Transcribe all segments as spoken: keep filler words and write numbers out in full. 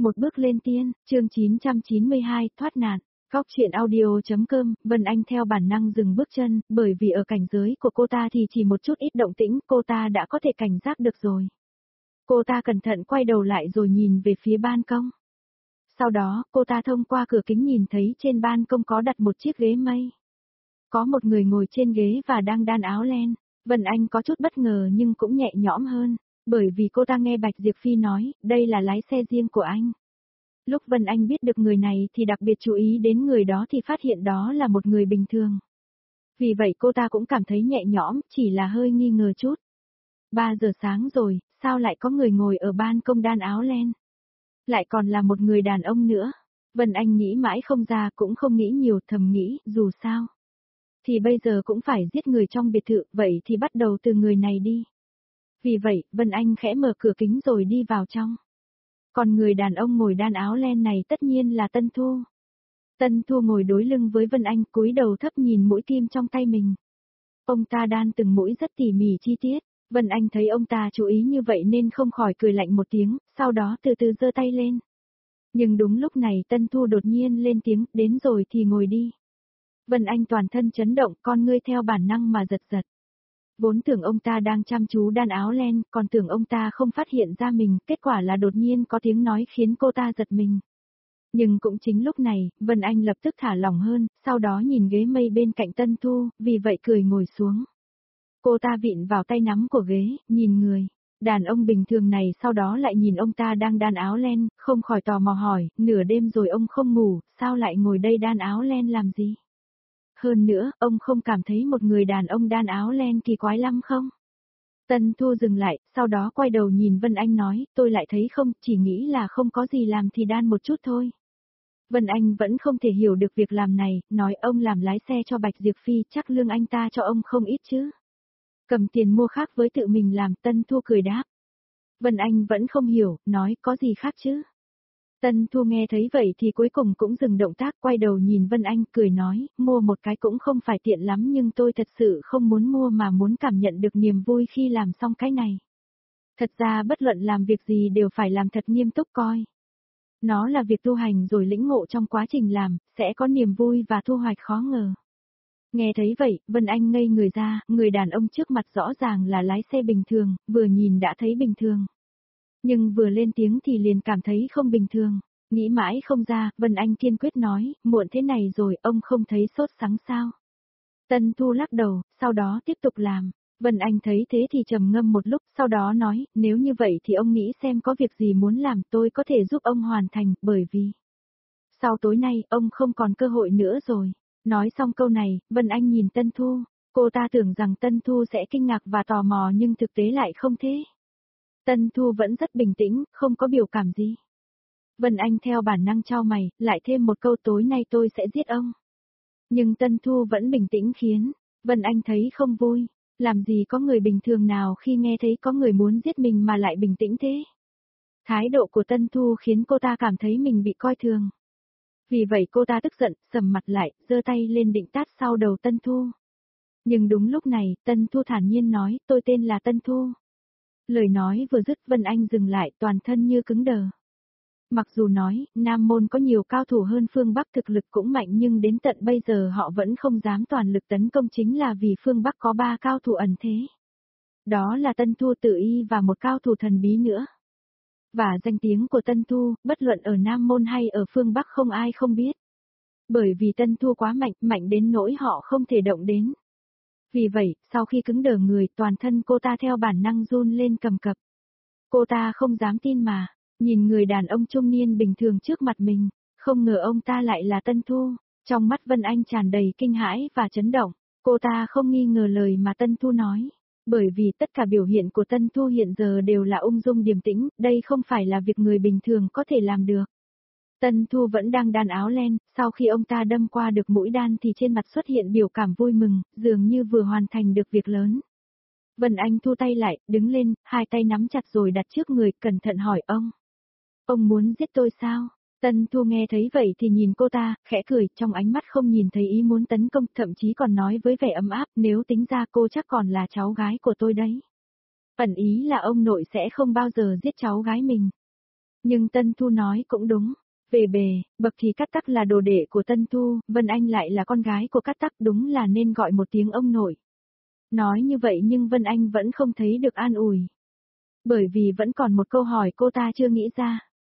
Một bước lên tiên, chương chín trăm chín mươi hai, thoát nạn. Góc truyện audio.com, Vân Anh theo bản năng dừng bước chân, bởi vì ở cảnh giới của cô ta thì chỉ một chút ít động tĩnh, cô ta đã có thể cảnh giác được rồi. Cô ta cẩn thận quay đầu lại rồi nhìn về phía ban công. Sau đó, cô ta thông qua cửa kính nhìn thấy trên ban công có đặt một chiếc ghế mây. Có một người ngồi trên ghế và đang đan áo len. Vân Anh có chút bất ngờ nhưng cũng nhẹ nhõm hơn, bởi vì cô ta nghe Bạch Diệp Phi nói, đây là lái xe riêng của anh. Lúc Vân Anh biết được người này thì đặc biệt chú ý đến người đó thì phát hiện đó là một người bình thường. Vì vậy cô ta cũng cảm thấy nhẹ nhõm, chỉ là hơi nghi ngờ chút. ba giờ sáng rồi, sao lại có người ngồi ở ban công đan áo len? Lại còn là một người đàn ông nữa. Vân Anh nghĩ mãi không ra, cũng không nghĩ nhiều, thầm nghĩ, dù sao thì bây giờ cũng phải giết người trong biệt thự, vậy thì bắt đầu từ người này đi. Vì vậy, Vân Anh khẽ mở cửa kính rồi đi vào trong. Còn người đàn ông ngồi đan áo len này tất nhiên là Tân Thu. Tân Thu ngồi đối lưng với Vân Anh, cúi đầu thấp nhìn mũi kim trong tay mình. Ông ta đan từng mũi rất tỉ mỉ chi tiết. Vân Anh thấy ông ta chú ý như vậy nên không khỏi cười lạnh một tiếng, sau đó từ từ giơ tay lên. Nhưng đúng lúc này Tân Thu đột nhiên lên tiếng, đến rồi thì ngồi đi. Vân Anh toàn thân chấn động, con ngươi theo bản năng mà giật giật. Vốn tưởng ông ta đang chăm chú đan áo len, còn tưởng ông ta không phát hiện ra mình, kết quả là đột nhiên có tiếng nói khiến cô ta giật mình. Nhưng cũng chính lúc này, Vân Anh lập tức thả lỏng hơn, sau đó nhìn ghế mây bên cạnh Tân Thu, vì vậy cười ngồi xuống. Cô ta vịn vào tay nắm của ghế, nhìn người đàn ông bình thường này, sau đó lại nhìn ông ta đang đan áo len, không khỏi tò mò hỏi, nửa đêm rồi ông không ngủ, sao lại ngồi đây đan áo len làm gì? Hơn nữa, ông không cảm thấy một người đàn ông đan áo len kỳ quái lắm không? Tân Thu dừng lại, sau đó quay đầu nhìn Vân Anh nói, tôi lại thấy không, chỉ nghĩ là không có gì làm thì đan một chút thôi. Vân Anh vẫn không thể hiểu được việc làm này, nói ông làm lái xe cho Bạch Diệp Phi, chắc lương anh ta cho ông không ít chứ. Cầm tiền mua khác với tự mình làm, Tân Thu cười đáp. Vân Anh vẫn không hiểu, nói có gì khác chứ. Tân Thu nghe thấy vậy thì cuối cùng cũng dừng động tác, quay đầu nhìn Vân Anh, cười nói, mua một cái cũng không phải tiện lắm nhưng tôi thật sự không muốn mua mà muốn cảm nhận được niềm vui khi làm xong cái này. Thật ra bất luận làm việc gì đều phải làm thật nghiêm túc coi. Nó là việc tu hành rồi lĩnh ngộ trong quá trình làm, sẽ có niềm vui và thu hoạch khó ngờ. Nghe thấy vậy, Vân Anh ngây người ra, người đàn ông trước mặt rõ ràng là lái xe bình thường, vừa nhìn đã thấy bình thường. Nhưng vừa lên tiếng thì liền cảm thấy không bình thường. Nghĩ mãi không ra, Vân Anh kiên quyết nói, muộn thế này rồi, ông không thấy sốt sắng sao? Tân Thu lắc đầu, sau đó tiếp tục làm. Vân Anh thấy thế thì trầm ngâm một lúc, sau đó nói, nếu như vậy thì ông nghĩ xem có việc gì muốn làm, tôi có thể giúp ông hoàn thành, bởi vì sau tối nay, ông không còn cơ hội nữa rồi. Nói xong câu này, Vân Anh nhìn Tân Thu, cô ta tưởng rằng Tân Thu sẽ kinh ngạc và tò mò nhưng thực tế lại không thế. Tân Thu vẫn rất bình tĩnh, không có biểu cảm gì. Vân Anh theo bản năng chau mày, lại thêm một câu tối nay tôi sẽ giết ông. Nhưng Tân Thu vẫn bình tĩnh khiến Vân Anh thấy không vui. Làm gì có người bình thường nào khi nghe thấy có người muốn giết mình mà lại bình tĩnh thế? Thái độ của Tân Thu khiến cô ta cảm thấy mình bị coi thường. Vì vậy cô ta tức giận, sầm mặt lại, giơ tay lên định tát sau đầu Tân Thu. Nhưng đúng lúc này, Tân Thu thản nhiên nói, tôi tên là Tân Thu. Lời nói vừa dứt, Vân Anh dừng lại, toàn thân như cứng đờ. Mặc dù nói, Nam Môn có nhiều cao thủ hơn phương Bắc, thực lực cũng mạnh, nhưng đến tận bây giờ họ vẫn không dám toàn lực tấn công, chính là vì phương Bắc có ba cao thủ ẩn thế. Đó là Tân Thu Tự Y và một cao thủ thần bí nữa. Và danh tiếng của Tân Thu, bất luận ở Nam Môn hay ở phương Bắc không ai không biết. Bởi vì Tân Thu quá mạnh, mạnh đến nỗi họ không thể động đến. Vì vậy, sau khi cứng đờ người, toàn thân cô ta theo bản năng run lên cầm cập. Cô ta không dám tin mà, nhìn người đàn ông trung niên bình thường trước mặt mình, không ngờ ông ta lại là Tân Thu. Trong mắt Vân Anh tràn đầy kinh hãi và chấn động, cô ta không nghi ngờ lời mà Tân Thu nói. Bởi vì tất cả biểu hiện của Tân Thu hiện giờ đều là ung dung điềm tĩnh, đây không phải là việc người bình thường có thể làm được. Tân Thu vẫn đang đan áo len, sau khi ông ta đâm qua được mũi đan thì trên mặt xuất hiện biểu cảm vui mừng, dường như vừa hoàn thành được việc lớn. Vân Anh thu tay lại, đứng lên, hai tay nắm chặt rồi đặt trước người, cẩn thận hỏi ông. Ông muốn giết tôi sao? Tân Thu nghe thấy vậy thì nhìn cô ta, khẽ cười, trong ánh mắt không nhìn thấy ý muốn tấn công, thậm chí còn nói với vẻ ấm áp, nếu tính ra cô chắc còn là cháu gái của tôi đấy. Ẩn ý là ông nội sẽ không bao giờ giết cháu gái mình. Nhưng Tân Thu nói cũng đúng. Về bề, bậc thì Cát Tắc là đồ đệ của Tân Thu, Vân Anh lại là con gái của Cát Tắc, đúng là nên gọi một tiếng ông nội. Nói như vậy nhưng Vân Anh vẫn không thấy được an ủi. Bởi vì vẫn còn một câu hỏi cô ta chưa nghĩ ra.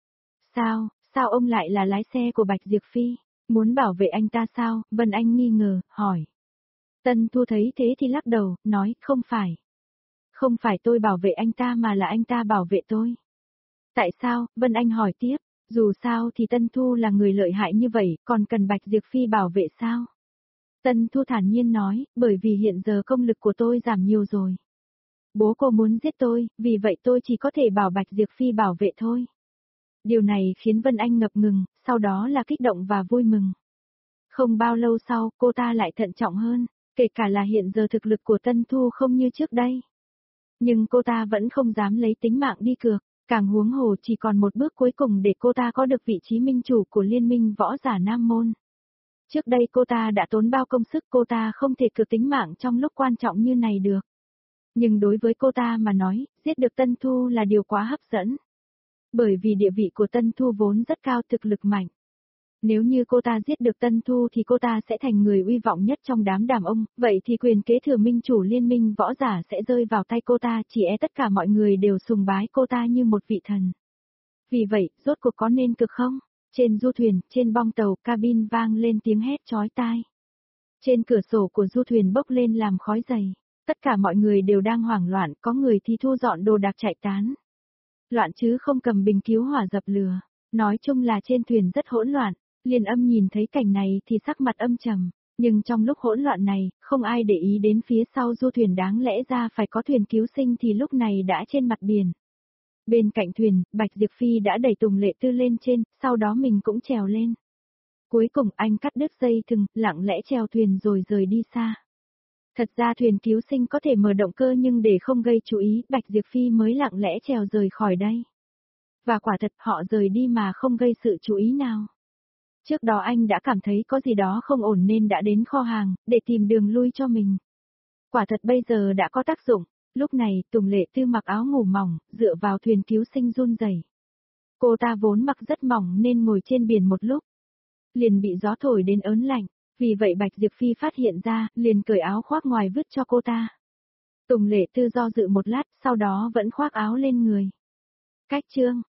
Sao, sao ông lại là lái xe của Bạch Diệp Phi? Muốn bảo vệ anh ta sao? Vân Anh nghi ngờ, hỏi. Tân Thu thấy thế thì lắc đầu, nói, không phải. Không phải tôi bảo vệ anh ta mà là anh ta bảo vệ tôi. Tại sao? Vân Anh hỏi tiếp. Dù sao thì Tân Thu là người lợi hại như vậy, còn cần Bạch Diệp Phi bảo vệ sao? Tân Thu thản nhiên nói, bởi vì hiện giờ công lực của tôi giảm nhiều rồi. Bố cô muốn giết tôi, vì vậy tôi chỉ có thể bảo Bạch Diệp Phi bảo vệ thôi. Điều này khiến Vân Anh ngập ngừng, sau đó là kích động và vui mừng. Không bao lâu sau, cô ta lại thận trọng hơn, kể cả là hiện giờ thực lực của Tân Thu không như trước đây. Nhưng cô ta vẫn không dám lấy tính mạng đi cược, càng huống hồ chỉ còn một bước cuối cùng để cô ta có được vị trí minh chủ của Liên minh võ giả Nam Môn. Trước đây cô ta đã tốn bao công sức, cô ta không thể cược tính mạng trong lúc quan trọng như này được. Nhưng đối với cô ta mà nói, giết được Tân Thu là điều quá hấp dẫn. Bởi vì địa vị của Tân Thu vốn rất cao, thực lực mạnh. Nếu như cô ta giết được Tân Thu thì cô ta sẽ thành người uy vọng nhất trong đám đàn ông, vậy thì quyền kế thừa minh chủ liên minh võ giả sẽ rơi vào tay cô ta, chỉ e tất cả mọi người đều sùng bái cô ta như một vị thần. Vì vậy, rốt cuộc có nên cực không? Trên du thuyền, trên bong tàu, cabin vang lên tiếng hét chói tai. Trên cửa sổ của du thuyền bốc lên làm khói dày. Tất cả mọi người đều đang hoảng loạn, có người thì thu dọn đồ đạc chạy tán. Loạn chứ không cầm bình cứu hỏa dập lửa. Nói chung là trên thuyền rất hỗn loạn. Liên Âm nhìn thấy cảnh này thì sắc mặt âm trầm. Nhưng trong lúc hỗn loạn này, không ai để ý đến phía sau du thuyền, đáng lẽ ra phải có thuyền cứu sinh thì lúc này đã trên mặt biển. Bên cạnh thuyền, Bạch Diệp Phi đã đẩy Tùng Lệ Tư lên trên, sau đó mình cũng trèo lên. Cuối cùng anh cắt đứt dây thừng, lặng lẽ trèo thuyền rồi rời đi xa. Thật ra thuyền cứu sinh có thể mở động cơ nhưng để không gây chú ý, Bạch Diệp Phi mới lặng lẽ trèo rời khỏi đây. Và quả thật họ rời đi mà không gây sự chú ý nào. Trước đó anh đã cảm thấy có gì đó không ổn nên đã đến kho hàng, để tìm đường lui cho mình. Quả thật bây giờ đã có tác dụng. Lúc này, Tùng Lệ Tư mặc áo ngủ mỏng, dựa vào thuyền cứu sinh run rẩy. Cô ta vốn mặc rất mỏng nên ngồi trên biển một lúc. Liền bị gió thổi đến ớn lạnh. Vì vậy Bạch Diệp Phi phát hiện ra, liền cởi áo khoác ngoài vứt cho cô ta. Tùng Lệ Tư do dự một lát, sau đó vẫn khoác áo lên người. Cách chương